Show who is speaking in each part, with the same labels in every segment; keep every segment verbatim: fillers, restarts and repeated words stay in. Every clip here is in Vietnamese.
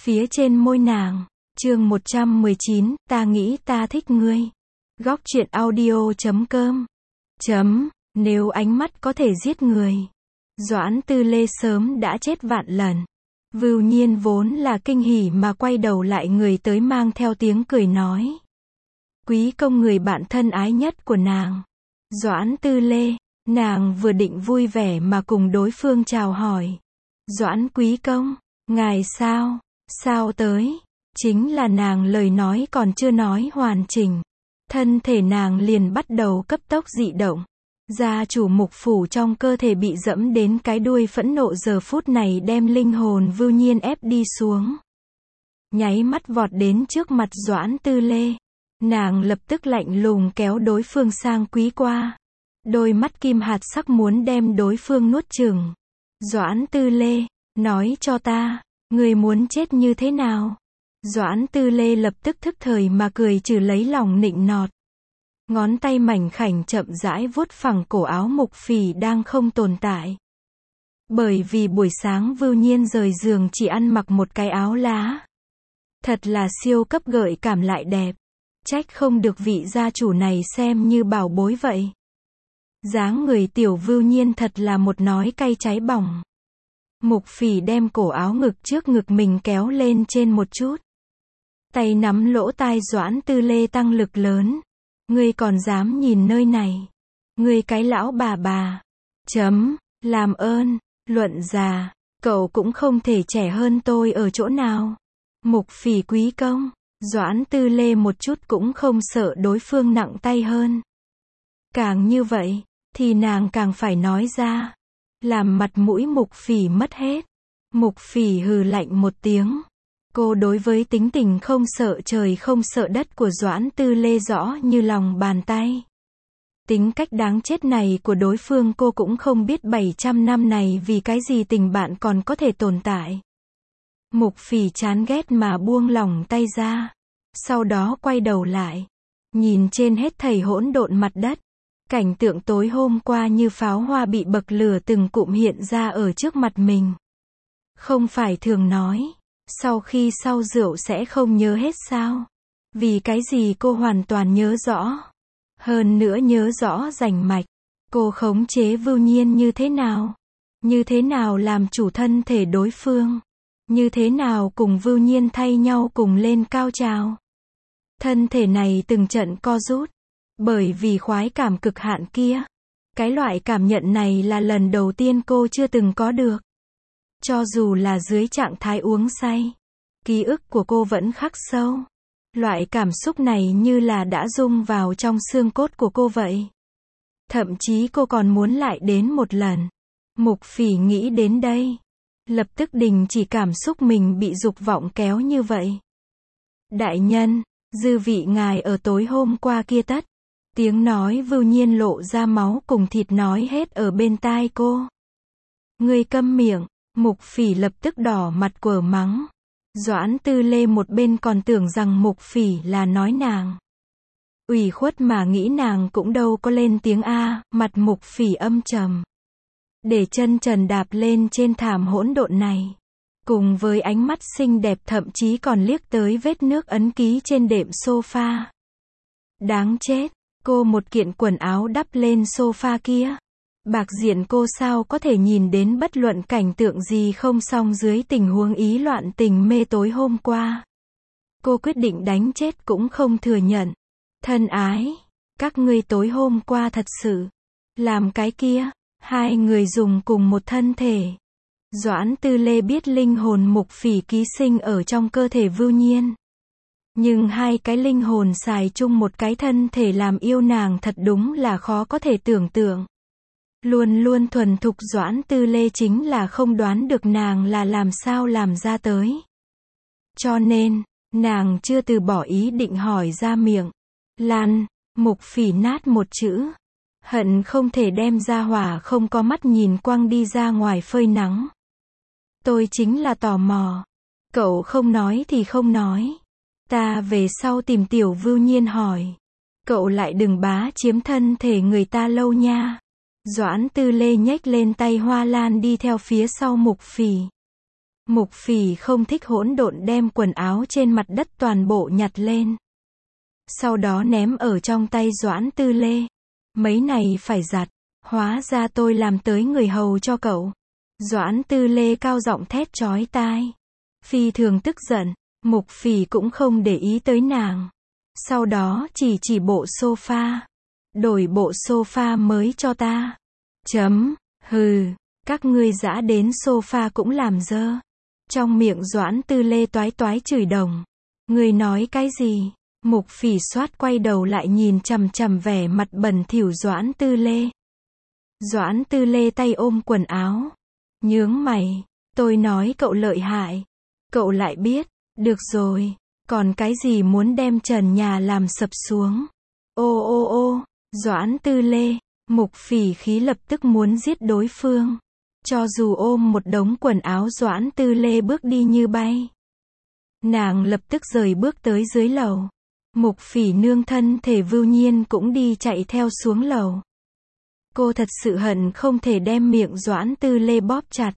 Speaker 1: phía trên môi nàng. Chương một trăm mười chín, ta nghĩ ta thích ngươi. Góc truyện audio chấm com. Chấm, nếu ánh mắt có thể giết người. Doãn Tư Lê sớm đã chết vạn lần. Vưu Nhiên vốn là kinh hỉ mà quay đầu lại người tới mang theo tiếng cười nói. Quý công người bạn thân ái nhất của nàng. Doãn Tư Lê, nàng vừa định vui vẻ mà cùng đối phương chào hỏi. Doãn quý công, ngài sao, sao tới? Chính là nàng lời nói còn chưa nói hoàn chỉnh. Thân thể nàng liền bắt đầu cấp tốc dị động. Gia chủ Mục Phủ trong cơ thể bị dẫm đến cái đuôi phẫn nộ giờ phút này đem linh hồn Vưu Nhiên ép đi xuống. Nháy mắt vọt đến trước mặt Doãn Tư Lê. Nàng lập tức lạnh lùng kéo đối phương sang quý qua. Đôi mắt kim hạt sắc muốn đem đối phương nuốt chửng. Doãn Tư Lê, nói cho ta, người muốn chết như thế nào? Doãn Tư Lê lập tức thức thời mà cười trừ lấy lòng nịnh nọt. Ngón tay mảnh khảnh chậm rãi vuốt phẳng cổ áo Mục Phỉ đang không tồn tại. Bởi vì buổi sáng Vưu Nhiên rời giường chỉ ăn mặc một cái áo lá. Thật là siêu cấp gợi cảm lại đẹp. Trách không được vị gia chủ này xem như bảo bối vậy. Dáng người tiểu Vưu Nhiên thật là một nói cay cháy bỏng. Mục Phỉ đem cổ áo ngực trước ngực mình kéo lên trên một chút. Tay nắm lỗ tai Doãn Tư Lê tăng lực lớn. Ngươi còn dám nhìn nơi này. Ngươi cái lão bà bà. Chấm, làm ơn, luận già, cậu cũng không thể trẻ hơn tôi ở chỗ nào. Mục Phỉ quý công. Doãn Tư Lê một chút cũng không sợ đối phương nặng tay hơn. Càng như vậy, thì nàng càng phải nói ra. Làm mặt mũi Mục Phỉ mất hết. Mục Phỉ hừ lạnh một tiếng. Cô đối với tính tình không sợ trời không sợ đất của Doãn Tư Lê rõ như lòng bàn tay. Tính cách đáng chết này của đối phương cô cũng không biết bảy trăm năm này vì cái gì tình bạn còn có thể tồn tại. Mục Phỉ chán ghét mà buông lỏng tay ra. Sau đó quay đầu lại. Nhìn trên hết thảy hỗn độn mặt đất. Cảnh tượng tối hôm qua như pháo hoa bị bậc lửa từng cụm hiện ra ở trước mặt mình. Không phải thường nói. Sau khi sau rượu sẽ không nhớ hết sao? Vì cái gì cô hoàn toàn nhớ rõ. Hơn nữa nhớ rõ rành mạch. Cô khống chế Vưu Nhiên như thế nào? Như thế nào làm chủ thân thể đối phương? Như thế nào cùng Vưu Nhiên thay nhau cùng lên cao trào? Thân thể này từng trận co rút. Bởi vì khoái cảm cực hạn kia. Cái loại cảm nhận này là lần đầu tiên cô chưa từng có được. Cho dù là dưới trạng thái uống say. Ký ức của cô vẫn khắc sâu. Loại cảm xúc này như là đã rung vào trong xương cốt của cô vậy. Thậm chí cô còn muốn lại đến một lần. Mục Phỉ nghĩ đến đây. Lập tức đình chỉ cảm xúc mình bị dục vọng kéo như vậy. Đại nhân, dư vị ngài ở tối hôm qua kia tất. Tiếng nói Vưu Nhiên lộ ra máu cùng thịt nói hết ở bên tai cô. Ngươi câm miệng. Mục Phỉ lập tức đỏ mặt quở mắng. Doãn Tư Lê một bên còn tưởng rằng Mục Phỉ là nói nàng. Ủy khuất mà nghĩ nàng cũng đâu có lên tiếng a, mặt Mục Phỉ âm trầm. Để chân trần đạp lên trên thảm hỗn độn này. Cùng với ánh mắt xinh đẹp thậm chí còn liếc tới vết nước ấn ký trên đệm sofa. Đáng chết, cô một kiện quần áo đắp lên sofa kia. Bạc diện cô sao có thể nhìn đến bất luận cảnh tượng gì không xong dưới tình huống ý loạn tình mê tối hôm qua. Cô quyết định đánh chết cũng không thừa nhận. Thân ái, các ngươi tối hôm qua thật sự làm cái kia, hai người dùng cùng một thân thể. Doãn Tư Lê biết linh hồn Mục Phỉ ký sinh ở trong cơ thể Vưu Nhiên. Nhưng hai cái linh hồn xài chung một cái thân thể làm yêu nàng thật đúng là khó có thể tưởng tượng. Luôn luôn thuần thục Doãn Tư Lê chính là không đoán được nàng là làm sao làm ra tới. Cho nên, nàng chưa từ bỏ ý định hỏi ra miệng. Lan, Mục Phỉ nát một chữ. Hận không thể đem ra hỏa không có mắt nhìn quăng đi ra ngoài phơi nắng. Tôi chính là tò mò. Cậu không nói thì không nói. Ta về sau tìm tiểu Vưu Nhiên hỏi. Cậu lại đừng bá chiếm thân thể người ta lâu nha. Doãn Tư Lê nhếch lên tay hoa lan đi theo phía sau Mục Phỉ. Mục Phỉ không thích hỗn độn đem quần áo trên mặt đất toàn bộ nhặt lên. Sau đó ném ở trong tay Doãn Tư Lê. Mấy này phải giặt. Hóa ra tôi làm tới người hầu cho cậu. Doãn Tư Lê cao giọng thét chói tai. Phi thường tức giận. Mục Phỉ cũng không để ý tới nàng. Sau đó chỉ chỉ bộ sofa. Đổi bộ sofa mới cho ta. Chấm. Hừ. Các ngươi dã đến sofa cũng làm dơ. Trong miệng Doãn Tư Lê toái toái chửi đồng. Ngươi nói cái gì? Mục Phỉ xoát quay đầu lại nhìn chằm chằm vẻ mặt bẩn thỉu Doãn Tư Lê. Doãn Tư Lê tay ôm quần áo. Nhướng mày. Tôi nói cậu lợi hại. Cậu lại biết. Được rồi. Còn cái gì muốn đem trần nhà làm sập xuống? Ô ô ô. Doãn Tư Lê. Mục Phỉ khí lập tức muốn giết đối phương. Cho dù ôm một đống quần áo Doãn Tư Lê bước đi như bay. Nàng lập tức rời bước tới dưới lầu. Mục Phỉ nương thân thể Vưu Nhiên cũng đi chạy theo xuống lầu. Cô thật sự hận không thể đem miệng Doãn Tư Lê bóp chặt.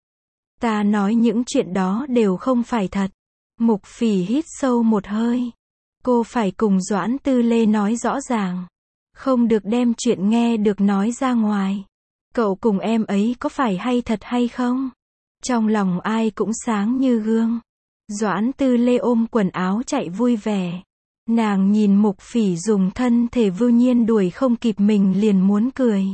Speaker 1: Ta nói những chuyện đó đều không phải thật. Mục Phỉ hít sâu một hơi. Cô phải cùng Doãn Tư Lê nói rõ ràng. Không được đem chuyện nghe được nói ra ngoài. Cậu cùng em ấy có phải hay thật hay không? Trong lòng ai cũng sáng như gương. Doãn Tư Lê ôm quần áo chạy vui vẻ. Nàng nhìn Mục Phỉ dùng thân thể Vưu Nhiên đuổi không kịp mình liền muốn cười.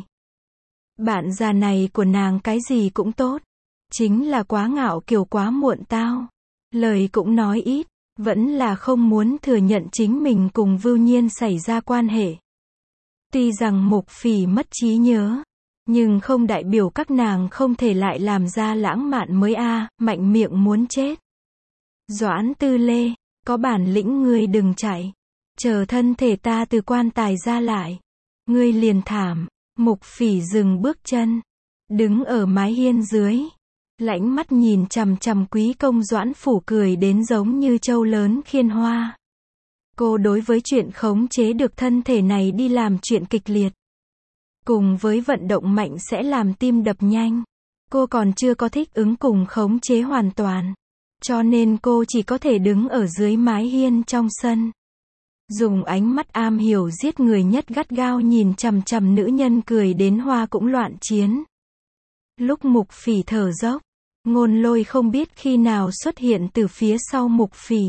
Speaker 1: Bạn già này của nàng cái gì cũng tốt. Chính là quá ngạo kiều quá muộn tao. Lời cũng nói ít. Vẫn là không muốn thừa nhận chính mình cùng Vưu Nhiên xảy ra quan hệ. Tuy rằng Mục Phỉ mất trí nhớ. Nhưng không đại biểu các nàng không thể lại làm ra lãng mạn mới a, à, mạnh miệng muốn chết. Doãn Tư Lê, có bản lĩnh ngươi đừng chạy. Chờ thân thể ta từ quan tài ra lại. Ngươi liền thảm. Mục Phỉ dừng bước chân. Đứng ở mái hiên dưới. Lãnh mắt nhìn chằm chằm quý công Doãn Phủ cười đến giống như trâu lớn khiên hoa. Cô đối với chuyện khống chế được thân thể này đi làm chuyện kịch liệt. Cùng với vận động mạnh sẽ làm tim đập nhanh. Cô còn chưa có thích ứng cùng khống chế hoàn toàn. Cho nên cô chỉ có thể đứng ở dưới mái hiên trong sân. Dùng ánh mắt am hiểu giết người nhất gắt gao nhìn chằm chằm nữ nhân cười đến hoa cũng loạn chiến. Lúc Mục Phỉ thở dốc, Ngôn Lôi không biết khi nào xuất hiện từ phía sau Mục Phỉ.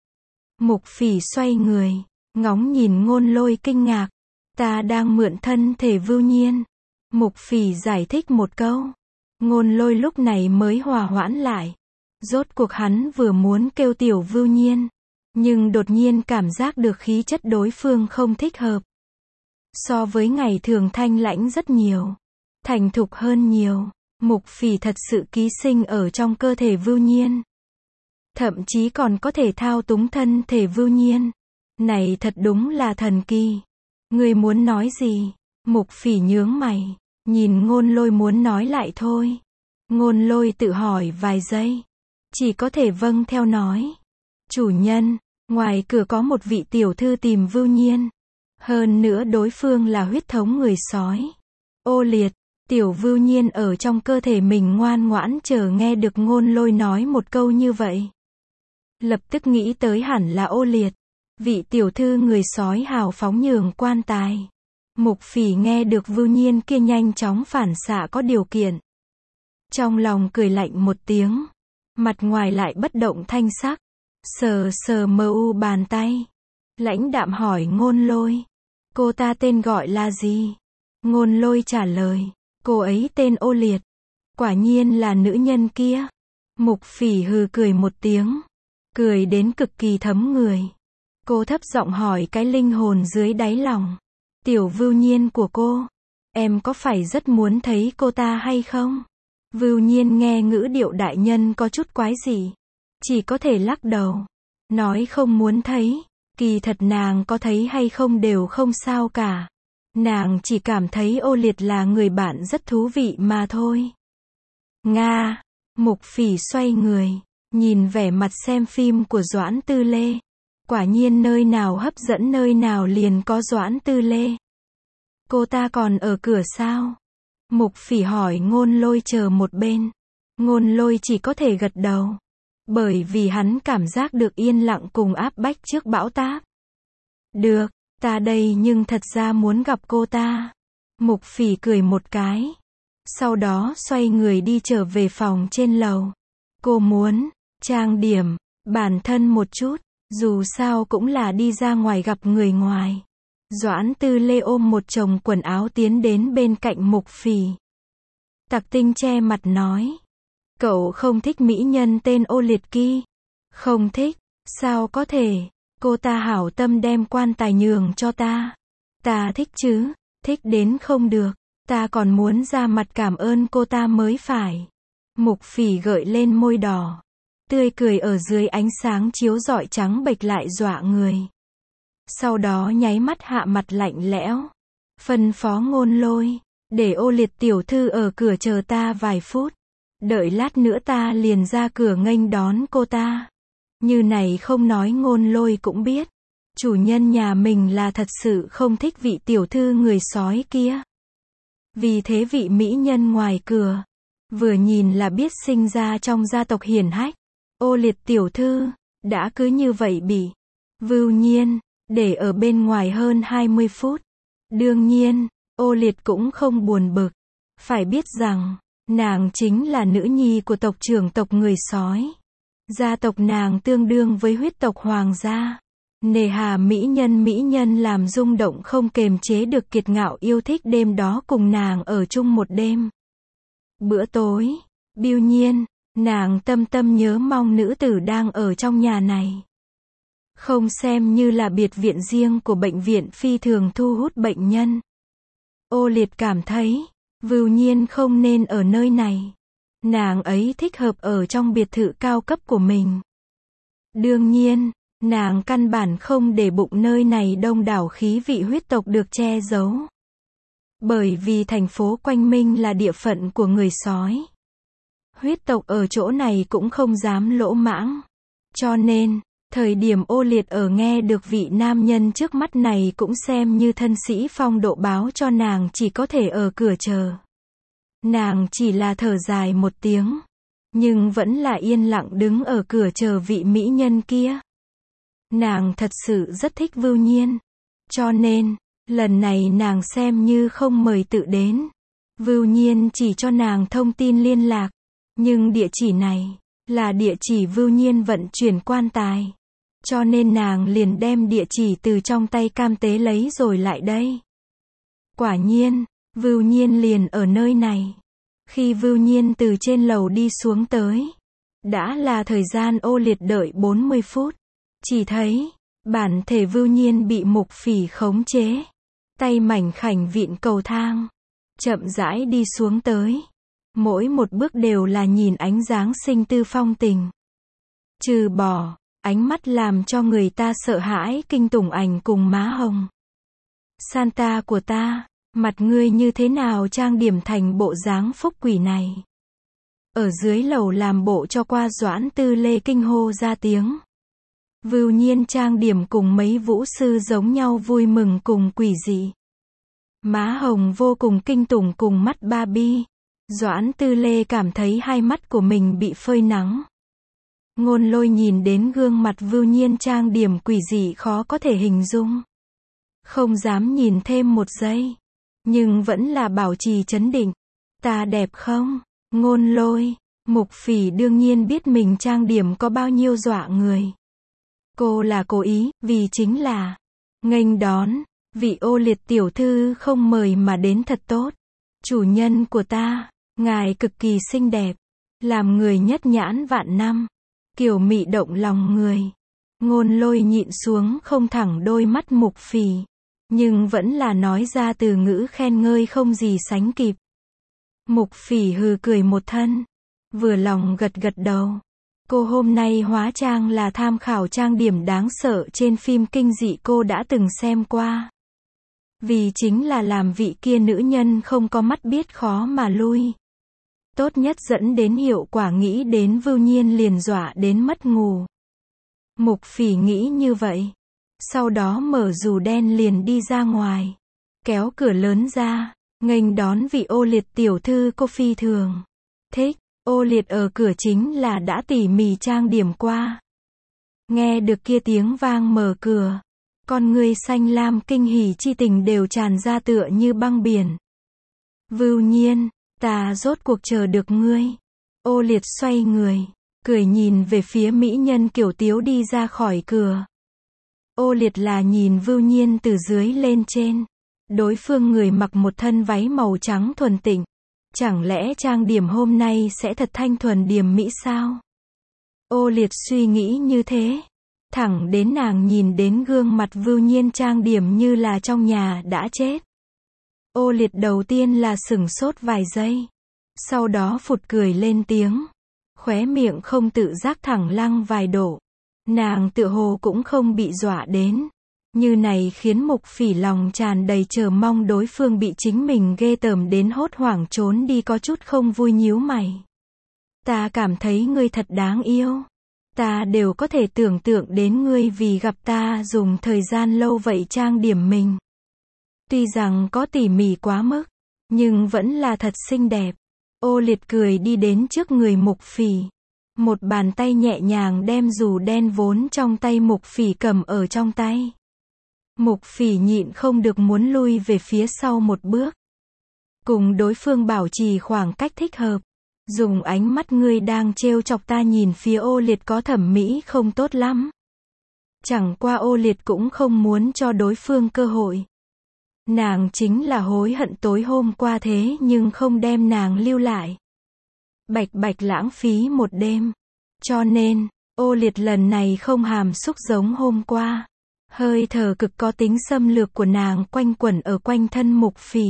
Speaker 1: Mục Phỉ xoay người, ngóng nhìn Ngôn Lôi kinh ngạc. Ta đang mượn thân thể Vưu Nhiên. Mục Phỉ giải thích một câu. Ngôn Lôi lúc này mới hòa hoãn lại. Rốt cuộc hắn vừa muốn kêu tiểu Vưu Nhiên. Nhưng đột nhiên cảm giác được khí chất đối phương không thích hợp. So với ngày thường thanh lãnh rất nhiều. Thành thục hơn nhiều. Mục Phỉ thật sự ký sinh ở trong cơ thể Vưu Nhiên. Thậm chí còn có thể thao túng thân thể Vưu Nhiên. Này thật đúng là thần kỳ. Ngươi muốn nói gì? Mục Phỉ nhướng mày. Nhìn Ngôn Lôi muốn nói lại thôi. Ngôn Lôi tự hỏi vài giây. Chỉ có thể vâng theo nói. Chủ nhân, ngoài cửa có một vị tiểu thư tìm Vưu Nhiên. Hơn nữa đối phương là huyết thống người sói. Ô liệt, tiểu Vưu Nhiên ở trong cơ thể mình ngoan ngoãn chờ nghe được Ngôn Lôi nói một câu như vậy. Lập tức nghĩ tới hẳn là ô liệt. Vị tiểu thư người sói hào phóng nhường quan tài. Mục Phỉ nghe được Vưu Nhiên kia nhanh chóng phản xạ có điều kiện. Trong lòng cười lạnh một tiếng. Mặt ngoài lại bất động thanh sắc. Sờ sờ mờ u bàn tay. Lãnh đạm hỏi Ngôn Lôi. Cô ta tên gọi là gì? Ngôn Lôi trả lời. Cô ấy tên Ô Liệt. Quả nhiên là nữ nhân kia. Mục Phỉ hừ cười một tiếng. Cười đến cực kỳ thấm người. Cô thấp giọng hỏi cái linh hồn dưới đáy lòng. Tiểu Vưu Nhiên của cô. Em có phải rất muốn thấy cô ta hay không? Vưu Nhiên nghe ngữ điệu đại nhân có chút quái dị. Chỉ có thể lắc đầu. Nói không muốn thấy. Kỳ thật nàng có thấy hay không đều không sao cả. Nàng chỉ cảm thấy Ô Liệt là người bạn rất thú vị mà thôi. Nga. Mục Phỉ xoay người. Nhìn vẻ mặt xem phim của Doãn Tư Lê. Quả nhiên nơi nào hấp dẫn nơi nào liền có Doãn Tư Lê. Cô ta còn ở cửa sao? Mục Phỉ hỏi Ngôn Lôi chờ một bên. Ngôn Lôi chỉ có thể gật đầu. Bởi vì hắn cảm giác được yên lặng cùng áp bách trước bão táp. Được, ta đây nhưng thật ra muốn gặp cô ta. Mục Phỉ cười một cái. Sau đó xoay người đi trở về phòng trên lầu. Cô muốn trang điểm bản thân một chút, dù sao cũng là đi ra ngoài gặp người ngoài. Doãn Tư Lê ôm một chồng quần áo tiến đến bên cạnh Mục Phỉ. Tặc Tinh che mặt nói. Cậu không thích mỹ nhân tên Ô Liệt Kỳ. Không thích, sao có thể, cô ta hảo tâm đem quan tài nhường cho ta. Ta thích chứ, thích đến không được, ta còn muốn ra mặt cảm ơn cô ta mới phải. Mục Phỉ gợi lên môi đỏ. Tươi cười ở dưới ánh sáng chiếu rọi trắng bệch lại dọa người. Sau đó nháy mắt hạ mặt lạnh lẽo. Phân phó Ngôn Lôi, để Ô Liệt tiểu thư ở cửa chờ ta vài phút. Đợi lát nữa ta liền ra cửa nghênh đón cô ta. Như này không nói Ngôn Lôi cũng biết. Chủ nhân nhà mình là thật sự không thích vị tiểu thư người sói kia. Vì thế vị mỹ nhân ngoài cửa, vừa nhìn là biết sinh ra trong gia tộc hiển hách. Ô Liệt tiểu thư, đã cứ như vậy bị Vưu Nhiên để ở bên ngoài hơn hai mươi phút. Đương nhiên, Ô Liệt cũng không buồn bực. Phải biết rằng, nàng chính là nữ nhi của tộc trưởng tộc người sói. Gia tộc nàng tương đương với huyết tộc hoàng gia. Nề hà mỹ nhân mỹ nhân làm rung động không kềm chế được kiệt ngạo yêu thích đêm đó cùng nàng ở chung một đêm. Bữa tối, Bưu Nhiên, nàng tâm tâm nhớ mong nữ tử đang ở trong nhà này. Không xem như là biệt viện riêng của bệnh viện phi thường thu hút bệnh nhân. Ô Liệt cảm thấy, Vưu Nhiên không nên ở nơi này. Nàng ấy thích hợp ở trong biệt thự cao cấp của mình. Đương nhiên, nàng căn bản không để bụng nơi này đông đảo khí vị huyết tộc được che giấu. Bởi vì thành phố Quanh Minh là địa phận của người sói. Huyết tộc ở chỗ này cũng không dám lỗ mãng. Cho nên, thời điểm Ô Liệt ở nghe được vị nam nhân trước mắt này cũng xem như thân sĩ phong độ báo cho nàng chỉ có thể ở cửa chờ. Nàng chỉ là thở dài một tiếng. Nhưng vẫn là yên lặng đứng ở cửa chờ vị mỹ nhân kia. Nàng thật sự rất thích Vưu Nhiên. Cho nên, lần này nàng xem như không mời tự đến. Vưu Nhiên chỉ cho nàng thông tin liên lạc. Nhưng địa chỉ này, là địa chỉ Vưu Nhiên vận chuyển quan tài. Cho nên nàng liền đem địa chỉ từ trong tay cam tế lấy rồi lại đây. Quả nhiên, Vưu Nhiên liền ở nơi này. Khi Vưu Nhiên từ trên lầu đi xuống tới, đã là thời gian Ô Liệt đợi bốn mươi phút. Chỉ thấy, bản thể Vưu Nhiên bị Mục Phỉ khống chế. Tay mảnh khảnh vịn cầu thang. Chậm rãi đi xuống tới. Mỗi một bước đều là nhìn ánh dáng sinh tư phong tình. Trừ bỏ, ánh mắt làm cho người ta sợ hãi kinh tủng ảnh cùng má hồng. Santa của ta, mặt ngươi như thế nào trang điểm thành bộ dáng phúc quỷ này. Ở dưới lầu làm bộ cho qua Doãn Tư Lê kinh hô ra tiếng. Vưu Nhiên trang điểm cùng mấy vũ sư giống nhau vui mừng cùng quỷ dị. Má hồng vô cùng kinh tủng cùng mắt Barbie. Doãn Tư Lê cảm thấy hai mắt của mình bị phơi nắng. Ngôn Lôi nhìn đến gương mặt Vưu Nhiên trang điểm quỷ dị khó có thể hình dung. Không dám nhìn thêm một giây. Nhưng vẫn là bảo trì trấn định. Ta đẹp không? Ngôn Lôi. Mục Phỉ đương nhiên biết mình trang điểm có bao nhiêu dọa người. Cô là cố ý, vì chính là nghênh đón, vị Ô Liệt tiểu thư không mời mà đến thật tốt. Chủ nhân của ta, ngài cực kỳ xinh đẹp, làm người nhất nhãn vạn năm, kiều mị động lòng người. Ngôn Lôi nhịn xuống không thẳng đôi mắt Mục Phỉ, nhưng vẫn là nói ra từ ngữ khen ngợi không gì sánh kịp. Mục Phỉ hừ cười một thân, vừa lòng gật gật đầu. Cô hôm nay hóa trang là tham khảo trang điểm đáng sợ trên phim kinh dị cô đã từng xem qua. Vì chính là làm vị kia nữ nhân không có mắt biết khó mà lui. Tốt nhất dẫn đến hiệu quả nghĩ đến Vưu Nhiên liền dọa đến mất ngủ. Mục Phỉ nghĩ như vậy. Sau đó mở dù đen liền đi ra ngoài. Kéo cửa lớn ra, nghênh đón vị Ô Liệt tiểu thư cô phi thường thích. Ô Liệt ở cửa chính là đã tỉ mỉ trang điểm qua. Nghe được kia tiếng vang mở cửa, con ngươi xanh lam kinh hỉ chi tình đều tràn ra tựa như băng biển. Vưu Nhiên, ta rốt cuộc chờ được ngươi. Ô Liệt xoay người, cười nhìn về phía mỹ nhân kiểu tiếu đi ra khỏi cửa. Ô Liệt là nhìn Vưu Nhiên từ dưới lên trên. Đối phương người mặc một thân váy màu trắng thuần tịnh. Chẳng lẽ trang điểm hôm nay sẽ thật thanh thuần điềm mỹ sao? Ô Liệt suy nghĩ như thế. Thẳng đến nàng nhìn đến gương mặt Vưu Nhiên trang điểm như là trong nhà đã chết. Ô Liệt đầu tiên là sửng sốt vài giây. Sau đó phụt cười lên tiếng. Khóe miệng không tự giác thẳng lăng vài độ. Nàng tựa hồ cũng không bị dọa đến. Như này khiến Mục Phỉ lòng tràn đầy chờ mong đối phương bị chính mình ghê tởm đến hốt hoảng trốn đi có chút không vui nhíu mày. Ta cảm thấy ngươi thật đáng yêu. Ta đều có thể tưởng tượng đến ngươi vì gặp ta dùng thời gian lâu vậy trang điểm mình. Tuy rằng có tỉ mỉ quá mức, nhưng vẫn là thật xinh đẹp. Ô Liệt cười đi đến trước người Mục Phỉ. Một bàn tay nhẹ nhàng đem dù đen vốn trong tay Mục Phỉ cầm ở trong tay. Mục Phỉ nhịn không được muốn lui về phía sau một bước. Cùng đối phương bảo trì khoảng cách thích hợp. Dùng ánh mắt ngươi đang trêu chọc ta nhìn phía Ô Liệt có thẩm mỹ không tốt lắm. Chẳng qua Ô Liệt cũng không muốn cho đối phương cơ hội. Nàng chính là hối hận tối hôm qua thế nhưng không đem nàng lưu lại. Bạch bạch lãng phí một đêm. Cho nên, Ô Liệt lần này không hàm xúc giống hôm qua. Hơi thở cực có tính xâm lược của nàng quanh quẩn ở quanh thân Mục Phỉ.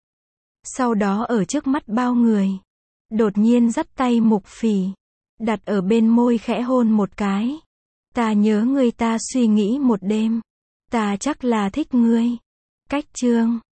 Speaker 1: Sau đó ở trước mắt bao người, đột nhiên dắt tay Mục Phỉ, đặt ở bên môi khẽ hôn một cái. Ta nhớ ngươi, ta suy nghĩ một đêm. Ta chắc là thích ngươi. Cách chương